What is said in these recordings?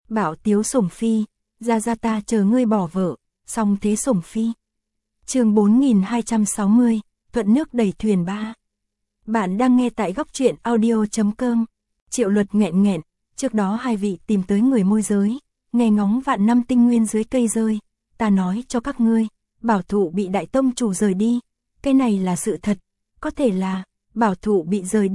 Bảo Tiếu sủng phi, ra ta chờ ngươi bỏ vợ, song thế sủng phi. Chương 4260, thuận nước đẩy thuyền 3. Bạn đang nghe tại góc truyện audio.com. Triệu Luật nghẹn, trước đó hai vị tìm tới người môi giới, nghe ngóng vạn năm tinh nguyên dưới cây rơi, ta nói cho các ngươi, bảo thụ bị đại tông chủ rời đi, cái này là sự thật, có thể là, bảo thụ bị rời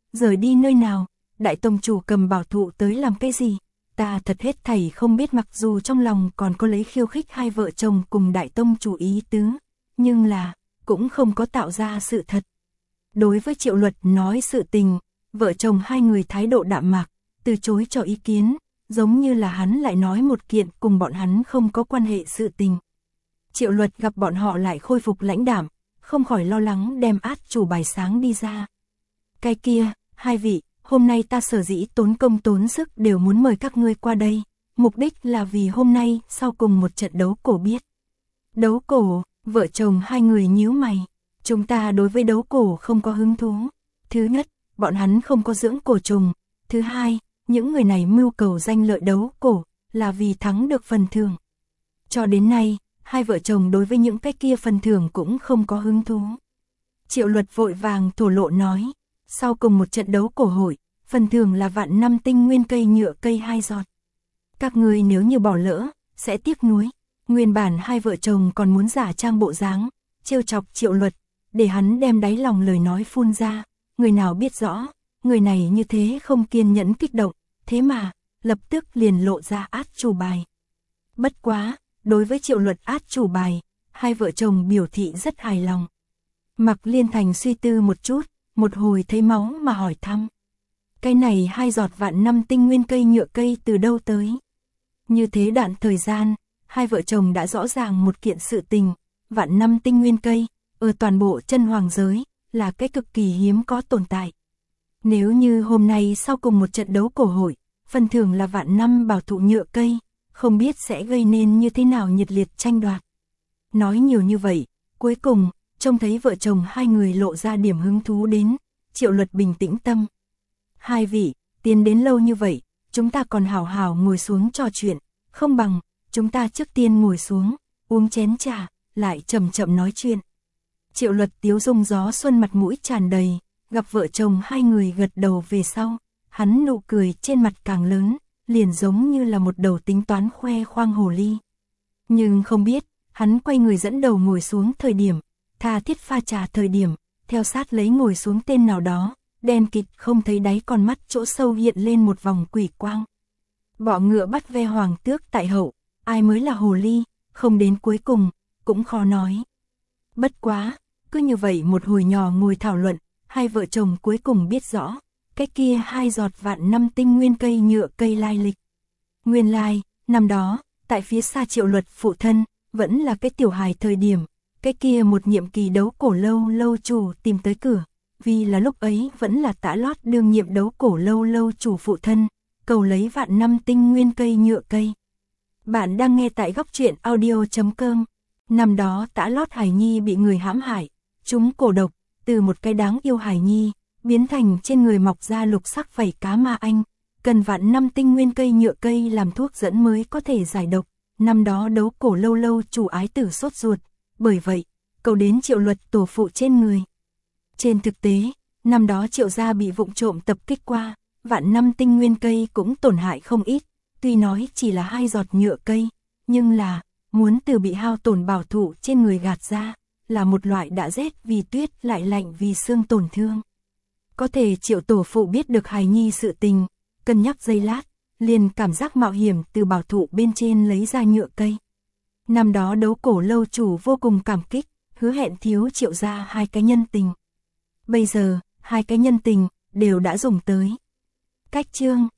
đi nơi nào, đại tông chủ cầm bảo thụ tới làm cái gì, ta thật hết thảy không biết, mặc dù trong lòng còn có lấy khiêu khích hai vợ chồng cùng đại tông chủ ý tứ, nhưng là, cũng không có tạo ra sự thật. Đối với Triệu Luật nói sự tình, vợ chồng hai người thái độ đạm mạc, từ chối cho ý kiến, giống như là hắn lại nói một kiện cùng bọn hắn không có quan hệ sự tình. Triệu Luật gặp bọn họ lại khôi phục lãnh đạm, không khỏi lo lắng đem át chủ bài sáng đi ra. Cái kia, hai vị, hôm nay ta sở dĩ tốn công tốn sức đều muốn mời các ngươi qua đây, mục đích là vì hôm nay sau cùng một trận đấu cổ biết. Đấu cổ, vợ chồng hai người nhíu mày, chúng ta đối với đấu cổ không có hứng thú. Thứ nhất, bọn hắn không có dưỡng cổ trùng. Thứ hai, những người này mưu cầu danh lợi đấu cổ, là vì thắng được phần thưởng. Cho đến nay, hai vợ chồng đối với những cái kia phần thưởng cũng không có hứng thú. Triệu Luật vội vàng thổ lộ nói, sau cùng một trận đấu cổ hội, phần thưởng là vạn năm tinh nguyên cây nhựa cây 2 giọt. Các ngươi nếu như bỏ lỡ, sẽ tiếc nuối. Nguyên bản hai vợ chồng còn muốn giả trang bộ dáng, trêu chọc Triệu Luật, để hắn đem đáy lòng lời nói phun ra, người nào biết rõ, người này như thế không kiên nhẫn kích động, thế mà, lập tức liền lộ ra át chủ bài. Bất quá, đối với Triệu Luật át chủ bài, hai vợ chồng biểu thị rất hài lòng. Mạc Liên Thành suy tư một chút, một hồi thấy máu mà hỏi thăm. Cái này 2 giọt vạn năm tinh nguyên cây nhựa cây từ đâu tới? Như thế đoạn thời gian, hai vợ chồng đã rõ ràng một kiện sự tình, vạn năm tinh nguyên cây, ở toàn bộ chân hoàng giới, là cái cực kỳ hiếm có tồn tại. Nếu như hôm nay sau cùng một trận đấu cổ hội, phần thưởng là vạn năm bảo thụ nhựa cây, không biết sẽ gây nên như thế nào nhiệt liệt tranh đoạt. Nói nhiều như vậy, cuối cùng, trông thấy vợ chồng hai người lộ ra điểm hứng thú đến, Triệu Luật bình tĩnh tâm. Hai vị, tiến đến lâu như vậy, chúng ta còn hào hào ngồi xuống trò chuyện, không bằng, chúng ta trước tiên ngồi xuống, uống chén trà, lại chậm chậm nói chuyện. Triệu Luật tiếu dung gió xuân mặt mũi tràn đầy, gặp vợ chồng hai người gật đầu về sau, hắn nụ cười trên mặt càng lớn, liền giống như là một đầu tính toán khoe khoang hồ ly. Nhưng không biết, hắn quay người dẫn đầu ngồi xuống thời điểm, tha thiết pha trà thời điểm, theo sát lấy ngồi xuống tên nào đó, đen kịt không thấy đáy con mắt chỗ sâu hiện lên một vòng quỷ quang. Bọ ngựa bắt ve hoàng tước tại hậu, ai mới là hồ ly, không đến cuối cùng, cũng khó nói. Bất quá, cứ như vậy một hồi nhỏ ngồi thảo luận, hai vợ chồng cuối cùng biết rõ, cái kia 2 giọt vạn năm tinh nguyên cây nhựa cây lai lịch. Nguyên lai, năm đó, tại phía xa Triệu Luật phụ thân, vẫn là cái tiểu hài thời điểm, cái kia một nhiệm kỳ đấu cổ lâu chủ tìm tới cửa, vì là lúc ấy vẫn là Tã Lót đương nhiệm đấu cổ lâu chủ phụ thân, cầu lấy vạn năm tinh nguyên cây nhựa cây. Bạn đang nghe tại góc truyện audio.com. Năm đó Tã Lót hài nhi bị người hãm hại, chúng cổ độc, từ một cái đáng yêu hài nhi, biến thành trên người mọc ra lục sắc vảy cá ma anh, cần vạn năm tinh nguyên cây nhựa cây làm thuốc dẫn mới có thể giải độc. Năm đó đấu cổ lâu chủ ái tử sốt ruột, bởi vậy, cầu đến Triệu Luật tổ phụ trên người. Trên thực tế, năm đó Triệu gia bị vụng trộm tập kích qua, vạn năm tinh nguyên cây cũng tổn hại không ít, tuy nói chỉ là 2 giọt nhựa cây, nhưng là, muốn từ bị hao tổn bảo thụ trên người gạt ra, là một loại đã rét vì tuyết lại lạnh vì xương tổn thương. Có thể Triệu tổ phụ biết được hài nhi sự tình, cân nhắc giây lát, liền cảm giác mạo hiểm từ bảo thụ bên trên lấy ra nhựa cây. Năm đó đấu cổ lâu chủ vô cùng cảm kích, hứa hẹn thiếu Triệu gia 2 cái nhân tình. Bây giờ, 2 cái nhân tình, đều đã dùng tới. Cách chương